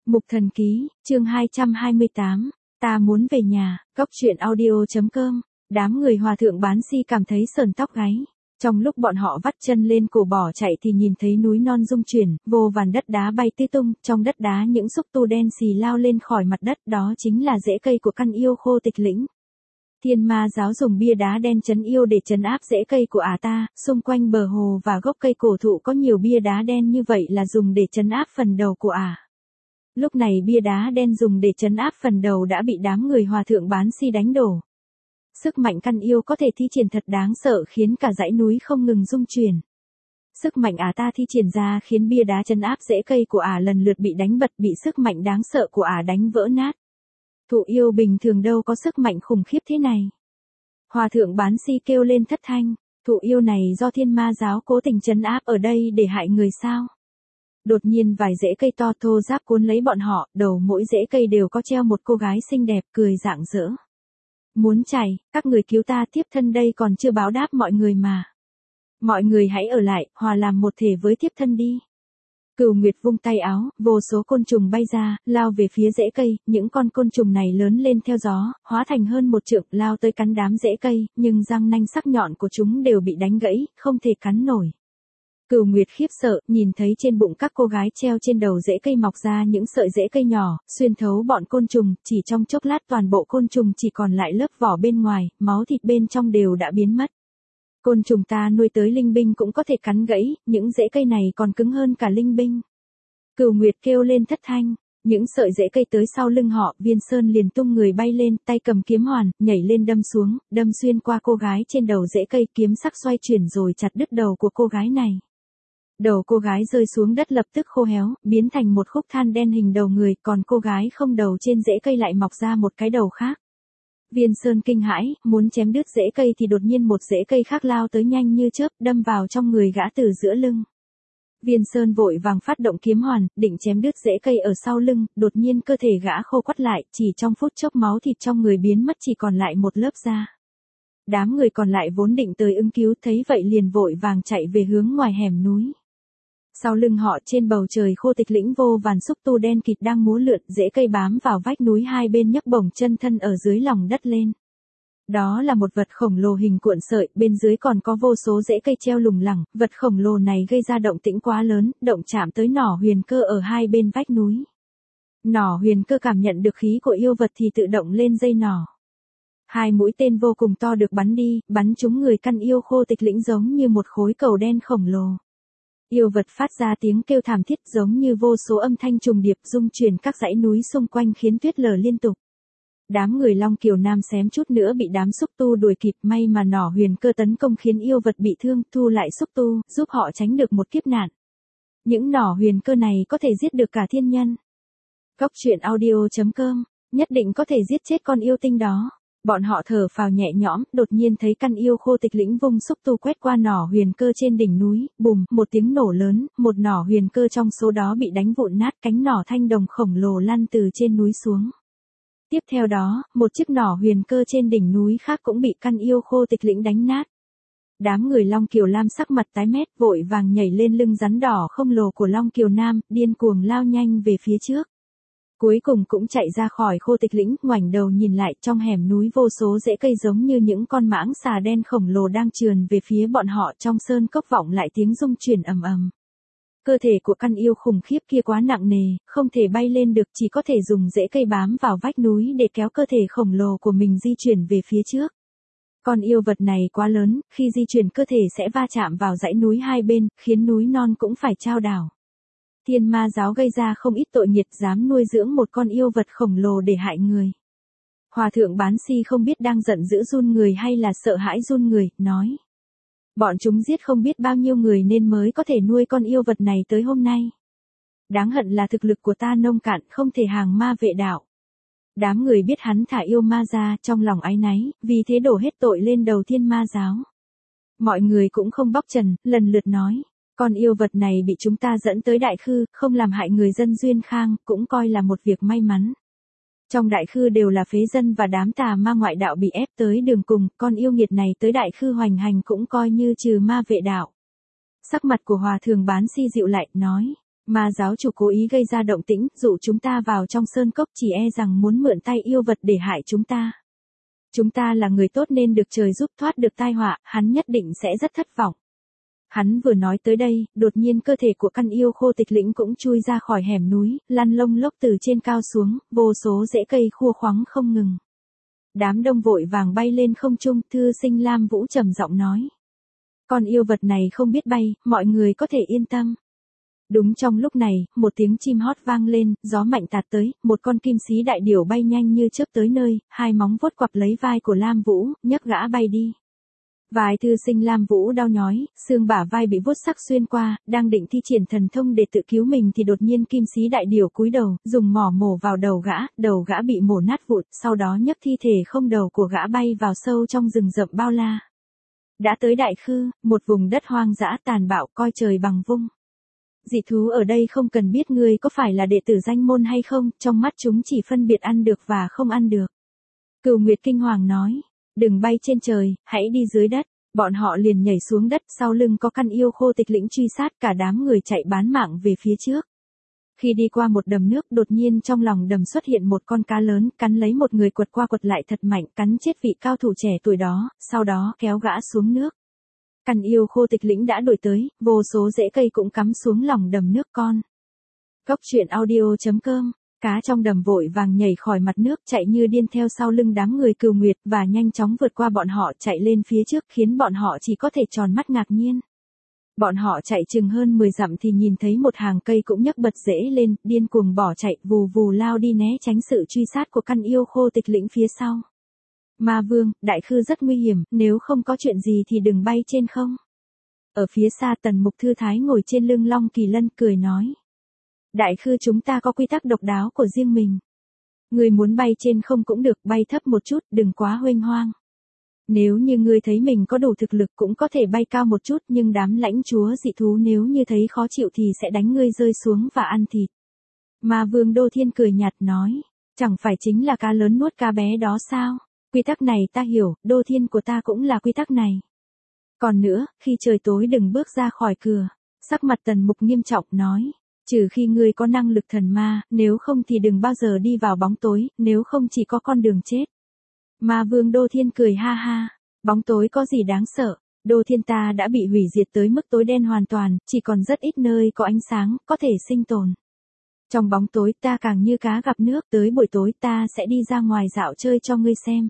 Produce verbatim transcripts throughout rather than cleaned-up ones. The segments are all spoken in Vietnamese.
Mục Thần Ký, chương hai trăm hai mươi tám, ta muốn về nhà, Cóc truyện audio.com, đám người hòa thượng bán si cảm thấy sờn tóc gáy. Trong lúc bọn họ vắt chân lên cổ bỏ chạy thì nhìn thấy núi non rung chuyển, vô vàn đất đá bay tứ tung, trong đất đá những xúc tu đen xì lao lên khỏi mặt đất, đó chính là rễ cây của căn yêu khô tịch lĩnh. Thiên Ma giáo dùng bia đá đen trấn yêu để trấn áp rễ cây của ả ta, xung quanh bờ hồ và gốc cây cổ thụ có nhiều bia đá đen như vậy là dùng để trấn áp phần đầu của ả. Lúc này bia đá đen dùng để trấn áp phần đầu đã bị đám người hòa thượng bán si đánh đổ. Sức mạnh căn yêu có thể thi triển thật đáng sợ khiến cả dãy núi không ngừng rung chuyển. Sức mạnh ả ta thi triển ra khiến bia đá trấn áp rễ cây của ả lần lượt bị đánh bật, bị sức mạnh đáng sợ của ả đánh vỡ nát. Thụ yêu bình thường đâu có sức mạnh khủng khiếp thế này. Hòa thượng bán si kêu lên thất thanh, thụ yêu này do Thiên Ma giáo cố tình trấn áp ở đây để hại người sao? Đột nhiên vài rễ cây to thô ráp cuốn lấy bọn họ, đầu mỗi rễ cây đều có treo một cô gái xinh đẹp cười rạng rỡ. Muốn chạy, các người cứu ta, tiếp thân đây còn chưa báo đáp mọi người mà. Mọi người hãy ở lại, hòa làm một thể với tiếp thân đi. Cửu Nguyệt vung tay áo, vô số côn trùng bay ra, lao về phía rễ cây, những con côn trùng này lớn lên theo gió, hóa thành hơn một trượng, lao tới cắn đám rễ cây, nhưng răng nanh sắc nhọn của chúng đều bị đánh gãy, không thể cắn nổi. Cửu Nguyệt khiếp sợ, nhìn thấy trên bụng các cô gái treo trên đầu rễ cây mọc ra những sợi rễ cây nhỏ, xuyên thấu bọn côn trùng, chỉ trong chốc lát toàn bộ côn trùng chỉ còn lại lớp vỏ bên ngoài, máu thịt bên trong đều đã biến mất. Côn trùng ta nuôi tới linh binh cũng có thể cắn gãy, những rễ cây này còn cứng hơn cả linh binh. Cửu Nguyệt kêu lên thất thanh, những sợi rễ cây tới sau lưng họ, Viên Sơn liền tung người bay lên, tay cầm kiếm hoàn, nhảy lên đâm xuống, đâm xuyên qua cô gái trên đầu rễ cây, kiếm sắc xoay chuyển rồi chặt đứt đầu của cô gái này. Đầu cô gái rơi xuống đất lập tức khô héo, biến thành một khúc than đen hình đầu người, còn cô gái không đầu trên rễ cây lại mọc ra một cái đầu khác. Viên Sơn kinh hãi, muốn chém đứt rễ cây thì đột nhiên một rễ cây khác lao tới nhanh như chớp, đâm vào trong người gã từ giữa lưng. Viên Sơn vội vàng phát động kiếm hoàn, định chém đứt rễ cây ở sau lưng, đột nhiên cơ thể gã khô quắt lại, chỉ trong phút chốc máu thịt trong người biến mất, chỉ còn lại một lớp da. Đám người còn lại vốn định tới ứng cứu thấy vậy liền vội vàng chạy về hướng ngoài hẻm núi. Sau lưng họ trên bầu trời khô tịch lĩnh vô vàn xúc tu đen kịt đang múa lượn, rễ cây bám vào vách núi hai bên nhấc bổng chân thân ở dưới lòng đất lên. Đó là một vật khổng lồ hình cuộn sợi, bên dưới còn có vô số rễ cây treo lủng lẳng, vật khổng lồ này gây ra động tĩnh quá lớn, động chạm tới nỏ huyền cơ ở hai bên vách núi. Nỏ huyền cơ cảm nhận được khí của yêu vật thì tự động lên dây nỏ. Hai mũi tên vô cùng to được bắn đi, bắn trúng người căn yêu khô tịch lĩnh giống như một khối cầu đen khổng lồ. Yêu vật phát ra tiếng kêu thảm thiết giống như vô số âm thanh trùng điệp rung chuyển các dãy núi xung quanh khiến tuyết lở liên tục. Đám người Long Kiều Nam xém chút nữa bị đám xúc tu đuổi kịp, may mà nỏ huyền cơ tấn công khiến yêu vật bị thương, thu lại xúc tu, giúp họ tránh được một kiếp nạn. Những nỏ huyền cơ này có thể giết được cả thiên nhân. Cóc truyện audio.com, nhất định có thể giết chết con yêu tinh đó. Bọn họ thở phào nhẹ nhõm, đột nhiên thấy căn yêu khô tịch lĩnh vung xúc tu quét qua nỏ huyền cơ trên đỉnh núi, bùm, một tiếng nổ lớn, một nỏ huyền cơ trong số đó bị đánh vụn nát, cánh nỏ thanh đồng khổng lồ lăn từ trên núi xuống. Tiếp theo đó, một chiếc nỏ huyền cơ trên đỉnh núi khác cũng bị căn yêu khô tịch lĩnh đánh nát. Đám người Long Kiều Lam sắc mặt tái mét vội vàng nhảy lên lưng rắn đỏ không lồ của Long Kiều Nam, điên cuồng lao nhanh về phía trước. Cuối cùng cũng chạy ra khỏi khô tịch lĩnh, ngoảnh đầu nhìn lại, trong hẻm núi vô số rễ cây giống như những con mãng xà đen khổng lồ đang trườn về phía bọn họ, trong sơn cốc vọng lại tiếng rung chuyển ầm ầm. Cơ thể của căn yêu khủng khiếp kia quá nặng nề, không thể bay lên được, chỉ có thể dùng rễ cây bám vào vách núi để kéo cơ thể khổng lồ của mình di chuyển về phía trước. Con yêu vật này quá lớn, khi di chuyển cơ thể sẽ va chạm vào dãy núi hai bên, khiến núi non cũng phải chao đảo. Thiên Ma giáo gây ra không ít tội nghiệt, dám nuôi dưỡng một con yêu vật khổng lồ để hại người. Hòa thượng bán si không biết đang giận dữ run người hay là sợ hãi run người, nói. Bọn chúng giết không biết bao nhiêu người nên mới có thể nuôi con yêu vật này tới hôm nay. Đáng hận là thực lực của ta nông cạn, không thể hàng ma vệ đạo. Đám người biết hắn thả yêu ma ra, trong lòng áy náy, vì thế đổ hết tội lên đầu Thiên Ma giáo. Mọi người cũng không bóc trần, lần lượt nói. Con yêu vật này bị chúng ta dẫn tới Đại Khư, không làm hại người dân Duyên Khang, cũng coi là một việc may mắn. Trong Đại Khư đều là phế dân và đám tà ma ngoại đạo bị ép tới đường cùng, con yêu nghiệt này tới Đại Khư hoành hành cũng coi như trừ ma vệ đạo. Sắc mặt của Hòa thượng bán si dịu lại, nói, Ma giáo chủ cố ý gây ra động tĩnh, dụ chúng ta vào trong sơn cốc chỉ e rằng muốn mượn tay yêu vật để hại chúng ta. Chúng ta là người tốt nên được trời giúp thoát được tai họa, hắn nhất định sẽ rất thất vọng. Hắn vừa nói tới đây, đột nhiên cơ thể của căn yêu khô tịch lĩnh cũng chui ra khỏi hẻm núi, lăn lông lốc từ trên cao xuống, vô số rễ cây khua khoắng không ngừng. Đám đông vội vàng bay lên không trung, thư sinh Lam Vũ trầm giọng nói. Con yêu vật này không biết bay, mọi người có thể yên tâm. Đúng trong lúc này, một tiếng chim hót vang lên, gió mạnh tạt tới, một con kim xí đại điểu bay nhanh như chớp tới nơi, hai móng vuốt quặp lấy vai của Lam Vũ, nhấc gã bay đi. Vai thư sinh Lam Vũ đau nhói, xương bả vai bị vuốt sắc xuyên qua, đang định thi triển thần thông để tự cứu mình thì đột nhiên kim xí đại điểu cúi đầu, dùng mỏ mổ vào đầu gã, đầu gã bị mổ nát vụn, sau đó nhấc thi thể không đầu của gã bay vào sâu trong rừng rậm bao la. Đã tới Đại Khư, một vùng đất hoang dã tàn bạo coi trời bằng vung. Dị thú ở đây không cần biết ngươi có phải là đệ tử danh môn hay không, trong mắt chúng chỉ phân biệt ăn được và không ăn được. Cửu Nguyệt kinh hoàng nói, đừng bay trên trời, hãy đi dưới đất. Bọn họ liền nhảy xuống đất, sau lưng có căn yêu khô tịch lĩnh truy sát, cả đám người chạy bán mạng về phía trước. Khi đi qua một đầm nước, đột nhiên trong lòng đầm xuất hiện một con cá lớn, cắn lấy một người quật qua quật lại thật mạnh, cắn chết vị cao thủ trẻ tuổi đó, sau đó kéo gã xuống nước. Căn yêu khô tịch lĩnh đã đuổi tới, vô số rễ cây cũng cắm xuống lòng đầm nước con. Cốc truyện audio chấm com. Cá trong đầm vội vàng nhảy khỏi mặt nước, chạy như điên theo sau lưng đám người Cửu Nguyệt và nhanh chóng vượt qua bọn họ, chạy lên phía trước khiến bọn họ chỉ có thể tròn mắt ngạc nhiên. Bọn họ chạy chừng hơn mười dặm thì nhìn thấy một hàng cây cũng nhấc bật rễ lên, điên cuồng bỏ chạy, vù vù lao đi né tránh sự truy sát của căn yêu khô tịch lĩnh phía sau. Ma Vương, Đại Khư rất nguy hiểm, nếu không có chuyện gì thì đừng bay trên không. Ở phía xa Tần Mục thư thái ngồi trên lưng Long Kỳ Lân cười nói. Đại Khư chúng ta có quy tắc độc đáo của riêng mình. Người muốn bay trên không cũng được, bay thấp một chút, đừng quá huênh hoang. Nếu như ngươi thấy mình có đủ thực lực cũng có thể bay cao một chút, nhưng đám lãnh chúa dị thú nếu như thấy khó chịu thì sẽ đánh ngươi rơi xuống và ăn thịt. Ma Vương Đô Thiên cười nhạt nói, chẳng phải chính là cá lớn nuốt cá bé đó sao? Quy tắc này ta hiểu, Đô Thiên của ta cũng là quy tắc này. Còn nữa, khi trời tối đừng bước ra khỏi cửa. Sắc mặt Tần Mục nghiêm trọng nói, trừ khi ngươi có năng lực thần ma, nếu không thì đừng bao giờ đi vào bóng tối, nếu không chỉ có con đường chết. Ma Vương Đô Thiên cười ha ha, bóng tối có gì đáng sợ, Đô Thiên ta đã bị hủy diệt tới mức tối đen hoàn toàn, chỉ còn rất ít nơi có ánh sáng, có thể sinh tồn. Trong bóng tối ta càng như cá gặp nước, tới buổi tối ta sẽ đi ra ngoài dạo chơi cho ngươi xem.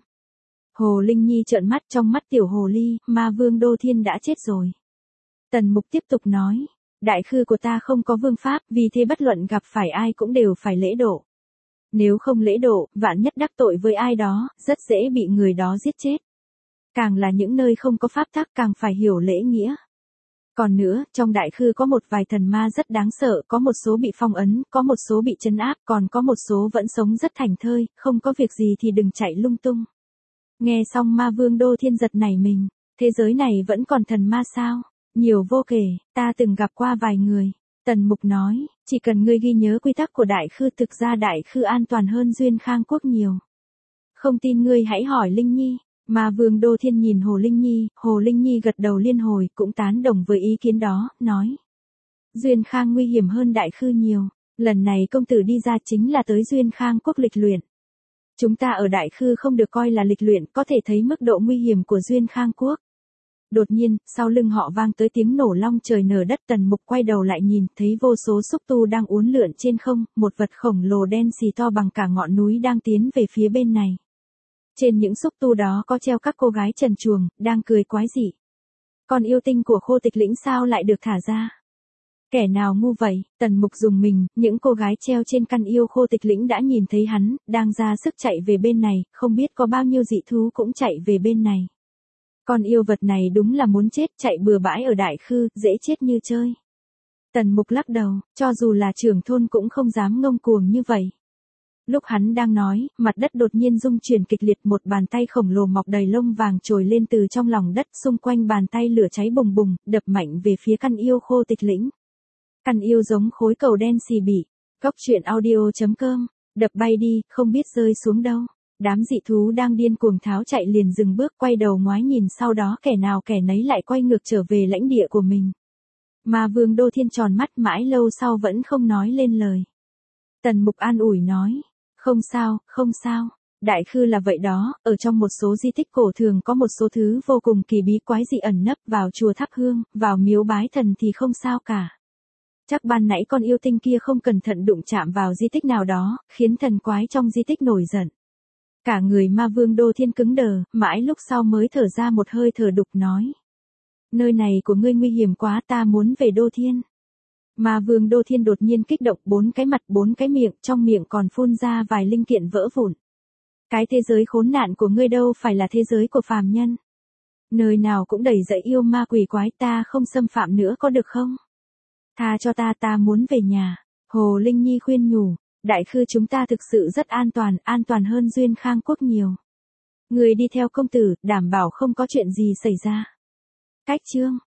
Hồ Linh Nhi trợn mắt, trong mắt tiểu hồ ly, Ma Vương Đô Thiên đã chết rồi. Tần Mục tiếp tục nói, Đại Khư của ta không có vương pháp, vì thế bất luận gặp phải ai cũng đều phải lễ độ. Nếu không lễ độ, vạn nhất đắc tội với ai đó, rất dễ bị người đó giết chết. Càng là những nơi không có pháp tắc càng phải hiểu lễ nghĩa. Còn nữa, trong Đại Khư có một vài thần ma rất đáng sợ, có một số bị phong ấn, có một số bị trấn áp, còn có một số vẫn sống rất thảnh thơi, không có việc gì thì đừng chạy lung tung. Nghe xong Ma Vương Đô Thiên giật nảy mình, thế giới này vẫn còn thần ma sao? Nhiều vô kể, ta từng gặp qua vài người. Tần Mục nói, chỉ cần ngươi ghi nhớ quy tắc của Đại Khư, thực ra Đại Khư an toàn hơn Duyên Khang Quốc nhiều. Không tin ngươi hãy hỏi Linh Nhi. Ma Vương Đô Thiên nhìn Hồ Linh Nhi, Hồ Linh Nhi gật đầu liên hồi, cũng tán đồng với ý kiến đó, nói. Duyên Khang nguy hiểm hơn Đại Khư nhiều, lần này công tử đi ra chính là tới Duyên Khang Quốc lịch luyện. Chúng ta ở Đại Khư không được coi là lịch luyện, có thể thấy mức độ nguy hiểm của Duyên Khang Quốc. Đột nhiên, sau lưng họ vang tới tiếng nổ long trời nở đất. Tần Mục quay đầu lại nhìn, thấy vô số xúc tu đang uốn lượn trên không, một vật khổng lồ đen xì to bằng cả ngọn núi đang tiến về phía bên này. Trên những xúc tu đó có treo các cô gái trần truồng, đang cười quái dị. Con yêu tinh của khô tịch lĩnh sao lại được thả ra? Kẻ nào ngu vậy? Tần Mục dùng mình, những cô gái treo trên căn yêu khô tịch lĩnh đã nhìn thấy hắn, đang ra sức chạy về bên này, không biết có bao nhiêu dị thú cũng chạy về bên này. Con yêu vật này đúng là muốn chết, chạy bừa bãi ở Đại Khư, dễ chết như chơi. Tần Mục lắc đầu, cho dù là trưởng thôn cũng không dám ngông cuồng như vậy. Lúc hắn đang nói, mặt đất đột nhiên rung chuyển kịch liệt, một bàn tay khổng lồ mọc đầy lông vàng trồi lên từ trong lòng đất, xung quanh bàn tay lửa cháy bùng bùng, đập mạnh về phía căn yêu khô tịch lĩnh. Căn yêu giống khối cầu đen xì bỉ. Cốc truyện audio chấm com, đập bay đi, không biết rơi xuống đâu. Đám dị thú đang điên cuồng tháo chạy liền dừng bước, quay đầu ngoái nhìn, sau đó kẻ nào kẻ nấy lại quay ngược trở về lãnh địa của mình. Ma vương Đô Thiên tròn mắt mãi lâu sau vẫn không nói lên lời. Tần Mục an ủi nói, không sao, không sao. Đại khư là vậy đó, ở trong một số di tích cổ thường có một số thứ vô cùng kỳ bí quái dị ẩn nấp, vào chùa thắp hương, vào miếu bái thần thì không sao cả. Chắc ban nãy con yêu tinh kia không cẩn thận đụng chạm vào di tích nào đó, khiến thần quái trong di tích nổi giận. Cả người ma vương Đô Thiên cứng đờ, mãi lúc sau mới thở ra một hơi thở đục nói. Nơi này của ngươi nguy hiểm quá, ta muốn về Đô Thiên. Ma vương Đô Thiên đột nhiên kích động, bốn cái mặt bốn cái miệng, trong miệng còn phun ra vài linh kiện vỡ vụn. Cái thế giới khốn nạn của ngươi đâu phải là thế giới của phàm nhân. Nơi nào cũng đầy dẫy yêu ma quỷ quái, ta không xâm phạm nữa có được không? Tha cho ta, ta muốn về nhà. Hồ Linh Nhi khuyên nhủ, đại khư chúng ta thực sự rất an toàn, an toàn hơn Duyên Khang Quốc nhiều. Người đi theo công tử, đảm bảo không có chuyện gì xảy ra. Cách chương